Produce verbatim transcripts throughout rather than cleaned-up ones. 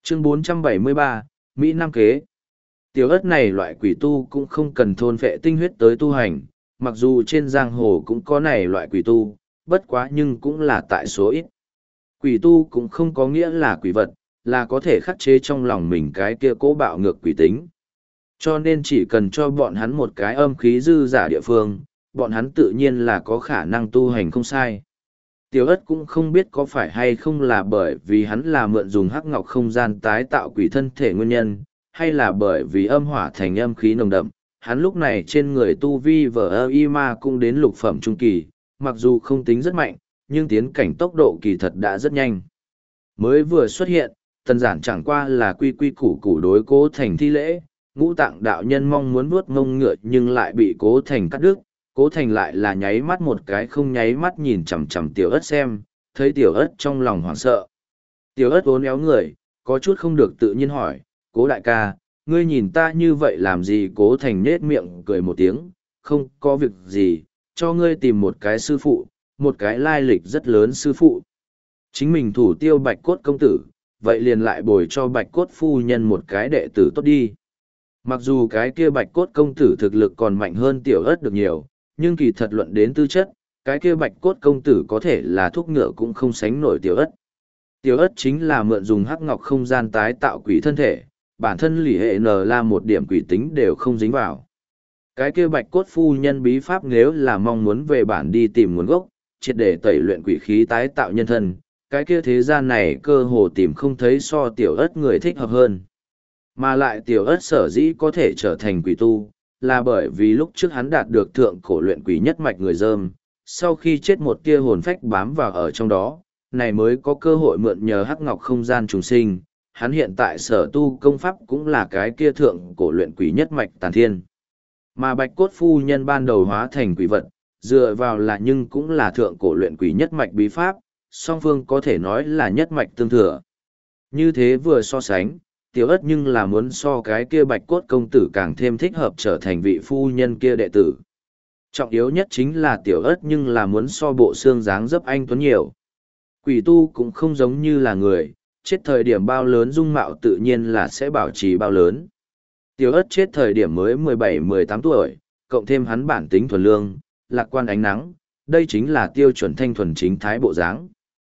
Chương bốn trăm bảy mươi ba, Mỹ Nam Kế. Tiểu ất này loại quỷ tu cũng không cần thôn phệ tinh huyết tới tu hành, mặc dù trên giang hồ cũng có này loại quỷ tu, bất quá nhưng cũng là tại số ít. Quỷ tu cũng không có nghĩa là quỷ vật, là có thể khắc chế trong lòng mình cái kia cố bạo ngược quỷ tính. Cho nên chỉ cần cho bọn hắn một cái âm khí dư giả địa phương, bọn hắn tự nhiên là có khả năng tu hành không sai. Tiểu ất cũng không biết có phải hay không là bởi vì hắn là mượn dùng hắc ngọc không gian tái tạo quỷ thân thể nguyên nhân, hay là bởi vì âm hỏa thành âm khí nồng đậm, hắn lúc này trên người tu vi vờ ơ y ma cũng đến lục phẩm trung kỳ, mặc dù không tính rất mạnh, nhưng tiến cảnh tốc độ kỳ thật đã rất nhanh. Mới vừa xuất hiện, tần giản chẳng qua là quy quy củ củ đối cố thành thi lễ, ngũ tạng đạo nhân mong muốn vuốt ngông ngựa nhưng lại bị cố thành cắt đứt, cố thành lại là nháy mắt một cái không nháy mắt nhìn chằm chằm tiểu ất xem, thấy tiểu ất trong lòng hoảng sợ. Tiểu ất uốn éo người, có chút không được tự nhiên hỏi, cố đại ca, ngươi nhìn ta như vậy làm gì? Cố thành nết miệng cười một tiếng, không có việc gì, cho ngươi tìm một cái sư phụ, một cái lai lịch rất lớn sư phụ. Chính mình thủ tiêu bạch cốt công tử, vậy liền lại bồi cho bạch cốt phu nhân một cái đệ tử tốt đi. Mặc dù cái kia bạch cốt công tử thực lực còn mạnh hơn tiểu ất được nhiều, nhưng kỳ thật luận đến tư chất, cái kia bạch cốt công tử có thể là thuốc ngựa cũng không sánh nổi tiểu ất. Tiểu ất chính là mượn dùng hắc ngọc không gian tái tạo quỷ thân thể, bản thân lì hệ n là một điểm quỷ tính đều không dính vào. Cái kia bạch cốt phu nhân bí pháp nếu là mong muốn về bản đi tìm nguồn gốc, triệt để tẩy luyện quỷ khí tái tạo nhân thân, cái kia thế gian này cơ hồ tìm không thấy so tiểu ất người thích hợp hơn. Mà lại tiểu ất sở dĩ có thể trở thành quỷ tu, là bởi vì lúc trước hắn đạt được thượng cổ luyện quỷ nhất mạch người dơm, sau khi chết một tia hồn phách bám vào ở trong đó, này mới có cơ hội mượn nhờ hắc ngọc không gian trùng sinh. Hắn hiện tại sở tu công pháp cũng là cái kia thượng cổ luyện quỷ nhất mạch tàn thiên. Mà bạch cốt phu nhân ban đầu hóa thành quỷ vật, dựa vào là nhưng cũng là thượng cổ luyện quỷ nhất mạch bí pháp, song phương có thể nói là nhất mạch tương thừa. Như thế vừa so sánh, tiểu ất nhưng là muốn so cái kia bạch cốt công tử càng thêm thích hợp trở thành vị phu nhân kia đệ tử. Trọng yếu nhất chính là tiểu ất nhưng là muốn so bộ xương dáng dấp anh tuấn nhiều. Quỷ tu cũng không giống như là người, chết thời điểm bao lớn dung mạo tự nhiên là sẽ bảo trì bao lớn. Tiểu ất chết thời điểm mới mười bảy mười tám tuổi, cộng thêm hắn bản tính thuần lương, lạc quan ánh nắng, đây chính là tiêu chuẩn thanh thuần chính thái bộ dáng.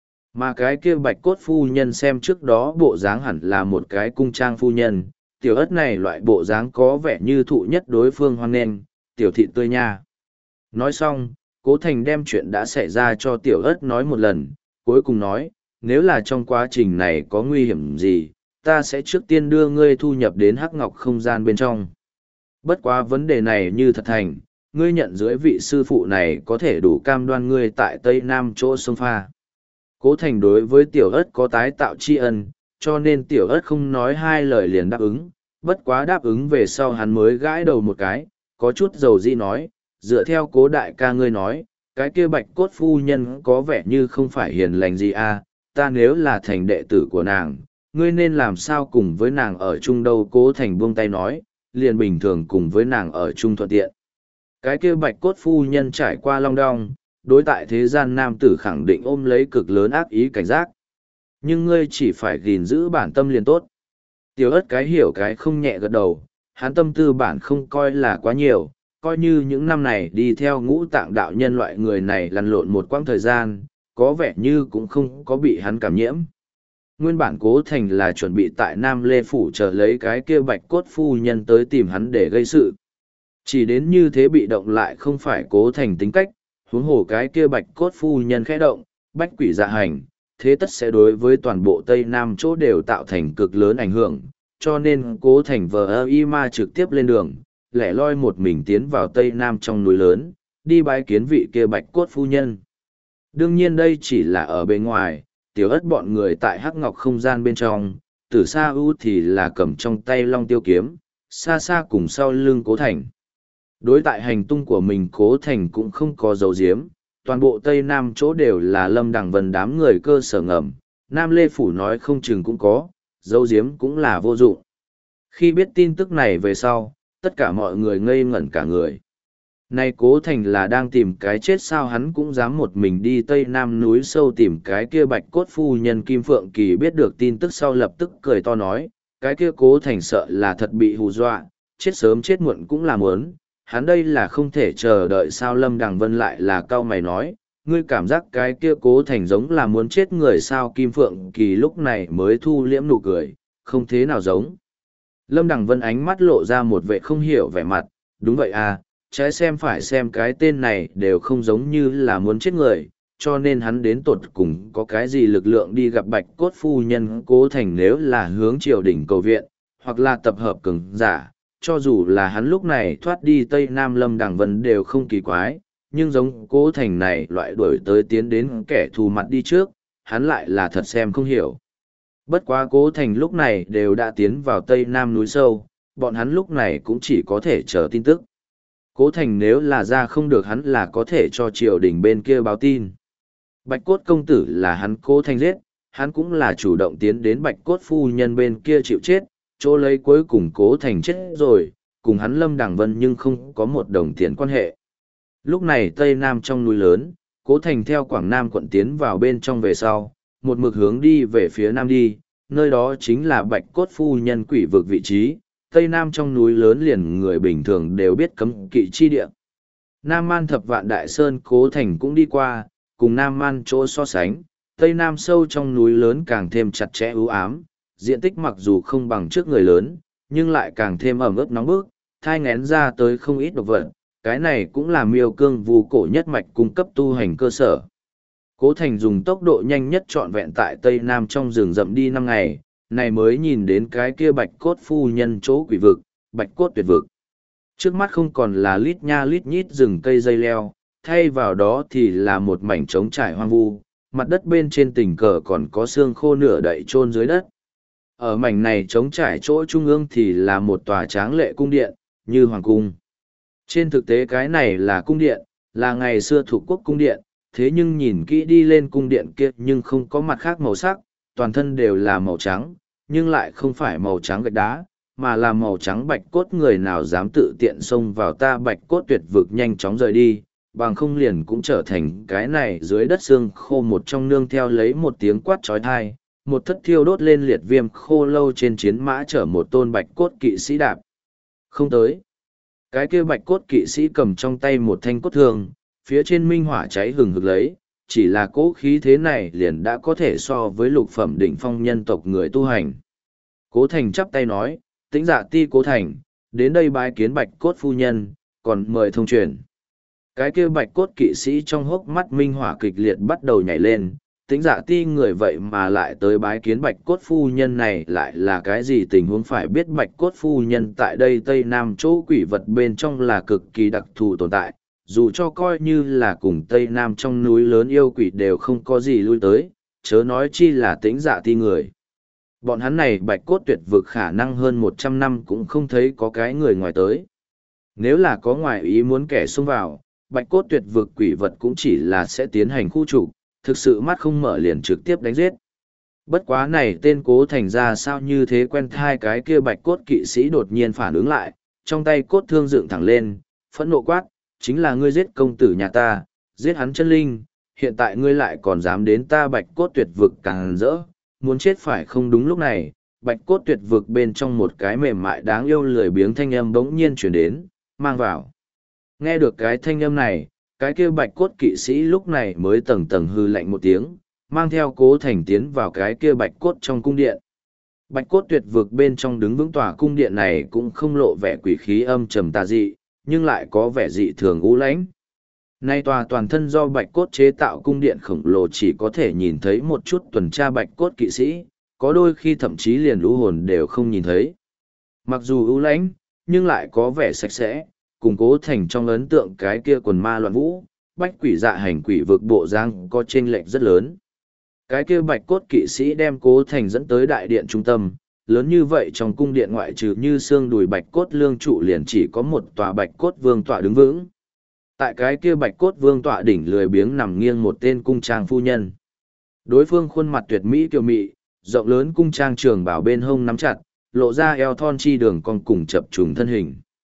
Mà cái kia bạch cốt phu nhân xem trước đó bộ dáng hẳn là một cái cung trang phu nhân, tiểu ất này loại bộ dáng có vẻ như thụ nhất đối phương hoan nghênh, tiểu thị tươi nha. Nói xong, Cố Thành đem chuyện đã xảy ra cho tiểu ất nói một lần, cuối cùng nói, nếu là trong quá trình này có nguy hiểm gì, ta sẽ trước tiên đưa ngươi thu nhập đến hắc ngọc không gian bên trong. Bất quá vấn đề này như thật thành, ngươi nhận dưới vị sư phụ này có thể đủ cam đoan ngươi tại Tây Nam chỗ sông pha. Cố Thành đối với tiểu ất có tái tạo tri ân, cho nên tiểu ất không nói hai lời liền đáp ứng, bất quá đáp ứng về sau hắn mới gãi đầu một cái, có chút dầu di nói, dựa theo Cố đại ca ngươi nói, cái kia bạch cốt phu nhân có vẻ như không phải hiền lành gì à, ta nếu là thành đệ tử của nàng, ngươi nên làm sao cùng với nàng ở chung đâu? Cố Thành buông tay nói, liền bình thường cùng với nàng ở chung thuận tiện. Cái kia bạch cốt phu nhân trải qua long đong, đối tại thế gian nam tử khẳng định ôm lấy cực lớn ác ý cảnh giác. Nhưng ngươi chỉ phải gìn giữ bản tâm liền tốt. Tiểu ất cái hiểu cái không nhẹ gật đầu, hắn tâm tư bản không coi là quá nhiều, coi như những năm này đi theo ngũ tạng đạo nhân loại người này lăn lộn một quãng thời gian, có vẻ như cũng không có bị hắn cảm nhiễm. Nguyên bản Cố Thành là chuẩn bị tại Nam Lê Phủ chờ lấy cái kia bạch cốt phu nhân tới tìm hắn để gây sự. Chỉ đến như thế bị động lại không phải Cố Thành tính cách, huống hồ cái kia bạch cốt phu nhân khẽ động, bách quỷ dạ hành, thế tất sẽ đối với toàn bộ Tây Nam chỗ đều tạo thành cực lớn ảnh hưởng, cho nên Cố Thành vờ ơ y ma trực tiếp lên đường, lẻ loi một mình tiến vào Tây Nam trong núi lớn, đi bái kiến vị kia bạch cốt phu nhân. Đương nhiên đây chỉ là ở bên ngoài, tiểu ất bọn người tại hắc ngọc không gian bên trong, từ xa ưu thì là cầm trong tay long tiêu kiếm, xa xa cùng sau lưng Cố Thành. Đối tại hành tung của mình Cố Thành cũng không có dấu diếm, toàn bộ Tây Nam chỗ đều là Lâm Đằng Vân đám người cơ sở ngầm, Nam Lê Phủ nói không chừng cũng có, dấu diếm cũng là vô dụng. Khi biết tin tức này về sau, tất cả mọi người ngây ngẩn cả người. Này Cố Thành là đang tìm cái chết sao, hắn cũng dám một mình đi Tây Nam núi sâu tìm cái kia bạch cốt phu nhân. Kim Phượng Kỳ biết được tin tức sau lập tức cười to nói, cái kia Cố Thành sợ là thật bị hù dọa, chết sớm chết muộn cũng là muốn, hắn đây là không thể chờ đợi sao. Lâm Đằng Vân lại là cau mày nói, ngươi cảm giác cái kia Cố Thành giống là muốn chết người sao. Kim Phượng Kỳ lúc này mới thu liễm nụ cười, không thế nào giống. Lâm Đằng Vân ánh mắt lộ ra một vẻ không hiểu vẻ mặt, đúng vậy à, trái xem phải xem cái tên này đều không giống như là muốn chết người, cho nên hắn đến tột cùng có cái gì lực lượng đi gặp bạch cốt phu nhân. Cố Thành nếu là hướng triều đình cầu viện, hoặc là tập hợp cường giả, cho dù là hắn lúc này thoát đi Tây Nam Lâm Đằng Vân đều không kỳ quái, nhưng giống Cố Thành này loại đuổi tới tiến đến kẻ thù mặt đi trước, hắn lại là thật xem không hiểu. Bất quá Cố Thành lúc này đều đã tiến vào Tây Nam núi sâu, bọn hắn lúc này cũng chỉ có thể chờ tin tức. Cố Thành nếu là ra không được hắn là có thể cho triều đình bên kia báo tin. Bạch cốt công tử là hắn Cố Thành giết, hắn cũng là chủ động tiến đến bạch cốt phu nhân bên kia chịu chết, chỗ lấy cuối cùng Cố Thành chết rồi, cùng hắn Lâm Đằng Vân nhưng không có một đồng tiền quan hệ. Lúc này Tây Nam trong núi lớn, Cố Thành theo Quảng Nam quận tiến vào bên trong về sau, một mực hướng đi về phía Nam đi, nơi đó chính là bạch cốt phu nhân quỷ vực vị trí. Tây Nam trong núi lớn liền người bình thường đều biết cấm kỵ chi địa. Nam Man thập vạn đại sơn Cố Thành cũng đi qua, cùng Nam Man chỗ so sánh, Tây Nam sâu trong núi lớn càng thêm chặt chẽ ưu ám, diện tích mặc dù không bằng trước người lớn, nhưng lại càng thêm ẩm ướt nóng bức, thai ngén ra tới không ít độc vật, cái này cũng là miêu cương vu cổ nhất mạch cung cấp tu hành cơ sở. Cố Thành dùng tốc độ nhanh nhất trọn vẹn tại Tây Nam trong rừng rậm đi năm ngày, này mới nhìn đến cái kia bạch cốt phu nhân chỗ quỷ vực, bạch cốt tuyệt vực. Trước mắt không còn là lít nha lít nhít rừng cây dây leo, thay vào đó thì là một mảnh trống trải hoang vu, mặt đất bên trên tình cờ còn có xương khô nửa đậy chôn dưới đất. Ở mảnh này trống trải chỗ trung ương thì là một tòa tráng lệ cung điện, như hoàng cung. Trên thực tế cái này là cung điện, là ngày xưa thuộc quốc cung điện, thế nhưng nhìn kỹ đi lên cung điện kia nhưng không có mặt khác màu sắc, toàn thân đều là màu trắng, nhưng lại không phải màu trắng gạch đá, mà là màu trắng bạch cốt. Người nào dám tự tiện xông vào ta bạch cốt tuyệt vực nhanh chóng rời đi, bằng không liền cũng trở thành cái này dưới đất xương khô. Một trong nương theo lấy một tiếng quát trói thai, một thất thiêu đốt lên liệt viêm khô lâu trên chiến mã chở một tôn bạch cốt kỵ sĩ đạp không tới. Cái kia bạch cốt kỵ sĩ cầm trong tay một thanh cốt thương, phía trên minh hỏa cháy hừng hực lấy, chỉ là cỗ khí thế này liền đã có thể so với lục phẩm đỉnh phong nhân tộc người tu hành. Cố Thành chắp tay nói, Tĩnh Dạ Ti Cố Thành, đến đây bái kiến bạch cốt phu nhân, còn mời thông truyền. Cái kia bạch cốt kỵ sĩ trong hốc mắt minh hỏa kịch liệt bắt đầu nhảy lên, Tĩnh Dạ Ti người vậy mà lại tới bái kiến bạch cốt phu nhân này lại là cái gì tình huống. Phải biết bạch cốt phu nhân tại đây Tây Nam chỗ quỷ vật bên trong là cực kỳ đặc thù tồn tại, dù cho coi như là cùng Tây Nam trong núi lớn yêu quỷ đều không có gì lui tới, chớ nói chi là Tĩnh Dạ Ti người. Bọn hắn này bạch cốt tuyệt vực khả năng hơn một trăm năm cũng không thấy có cái người ngoài tới. Nếu là có ngoại ý muốn kẻ xông vào, bạch cốt tuyệt vực quỷ vật cũng chỉ là sẽ tiến hành khu trục, thực sự mắt không mở liền trực tiếp đánh giết. Bất quá này tên Cố Thành ra sao như thế quen thai. Cái kia bạch cốt kỵ sĩ đột nhiên phản ứng lại, trong tay cốt thương dựng thẳng lên, phẫn nộ quát, chính là ngươi giết công tử nhà ta, giết hắn chân linh, hiện tại ngươi lại còn dám đến ta bạch cốt tuyệt vực càng rỡ, muốn chết phải không. Đúng lúc này, bạch cốt tuyệt vực bên trong một cái mềm mại đáng yêu lười biếng thanh âm bỗng nhiên chuyển đến, mang vào. Nghe được cái thanh âm này, cái kia bạch cốt kỵ sĩ lúc này mới tầng tầng hư lạnh một tiếng, mang theo Cố Thành tiến vào cái kia bạch cốt trong cung điện. Bạch cốt tuyệt vực bên trong đứng vững tòa cung điện này cũng không lộ vẻ quỷ khí âm trầm tà dị, nhưng lại có vẻ dị thường u lãnh. Nay tòa toàn thân do bạch cốt chế tạo cung điện khổng lồ chỉ có thể nhìn thấy một chút tuần tra bạch cốt kỵ sĩ, có đôi khi thậm chí liền lũ hồn đều không nhìn thấy. Mặc dù u lãnh, nhưng lại có vẻ sạch sẽ, cùng Cố Thành trong ấn tượng cái kia quần ma loạn vũ, bách quỷ dạ hành quỷ vực bộ giang có chênh lệch rất lớn. Cái kia bạch cốt kỵ sĩ đem Cố Thành dẫn tới đại điện trung tâm, lớn như vậy trong cung điện ngoại trừ như xương đùi bạch cốt lương trụ liền chỉ có một tòa bạch cốt vương tọa đứng vững. Tại cái kia bạch cốt vương tọa đỉnh lười biếng nằm nghiêng một tên cung trang phu nhân. Đối phương khuôn mặt tuyệt mỹ kiều mị, rộng lớn cung trang trường bảo bên hông nắm chặt, lộ ra eo thon chi đường cong cùng chập trùng thân hình.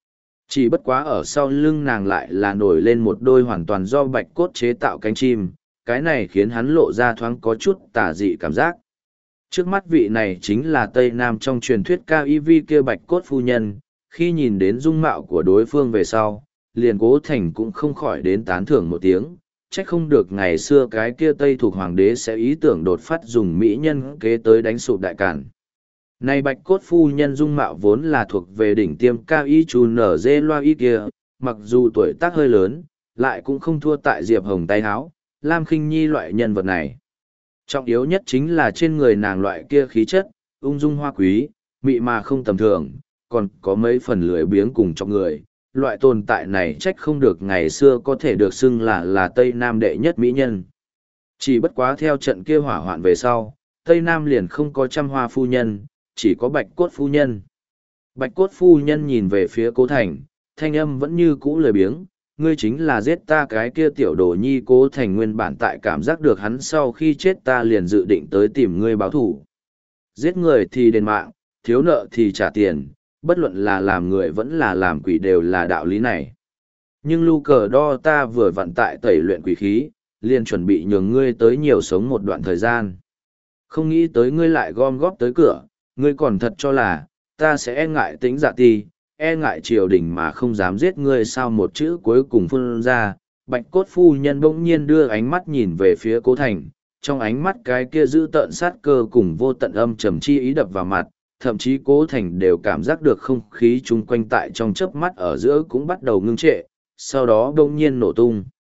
Chỉ bất quá ở sau lưng nàng lại là nổi lên một đôi hoàn toàn do bạch cốt chế tạo cánh chim, cái này khiến hắn lộ ra thoáng có chút tà dị cảm giác. Trước mắt vị này chính là Tây Nam trong truyền thuyết cao y vi kia bạch cốt phu nhân, khi nhìn đến dung mạo của đối phương về sau, liền Cố Thành cũng không khỏi đến tán thưởng một tiếng, trách không được ngày xưa cái kia Tây thuộc hoàng đế sẽ ý tưởng đột phát dùng mỹ nhân kế tới đánh sụp đại cản. Này bạch cốt phu nhân dung mạo vốn là thuộc về đỉnh tiêm cao y chú nở dê loa y kia, mặc dù tuổi tác hơi lớn, lại cũng không thua tại Diệp Hồng tay háo, Lam Khinh Nhi loại nhân vật này. Trọng yếu nhất chính là trên người nàng loại kia khí chất, ung dung hoa quý, mị mà không tầm thường, còn có mấy phần lười biếng cùng trong người. Loại tồn tại này trách không được ngày xưa có thể được xưng là là Tây Nam đệ nhất mỹ nhân. Chỉ bất quá theo trận kia hỏa hoạn về sau, Tây Nam liền không có trăm hoa phu nhân, chỉ có bạch cốt phu nhân. Bạch cốt phu nhân nhìn về phía Cố Thành, thanh âm vẫn như cũ lười biếng, ngươi chính là giết ta cái kia tiểu đồ nhi. Cố Thành nguyên bản tại cảm giác được hắn sau khi chết ta liền dự định tới tìm ngươi báo thù. Giết người thì đền mạng, thiếu nợ thì trả tiền, bất luận là làm người vẫn là làm quỷ đều là đạo lý này. Nhưng lu cờ đo ta vừa vặn tại tẩy luyện quỷ khí, liền chuẩn bị nhường ngươi tới nhiều sống một đoạn thời gian. Không nghĩ tới ngươi lại gom góp tới cửa, ngươi còn thật cho là, ta sẽ e ngại tính dạ ti, e ngại triều đình mà không dám giết ngươi sao. Một chữ cuối cùng phun ra, bạch cốt phu nhân bỗng nhiên đưa ánh mắt nhìn về phía Cố Thành, trong ánh mắt cái kia giữ tợn sát cơ cùng vô tận âm trầm chi ý đập vào mặt, thậm chí Cố Thành đều cảm giác được không khí chung quanh tại trong chớp mắt ở giữa cũng bắt đầu ngưng trệ, sau đó bỗng nhiên nổ tung.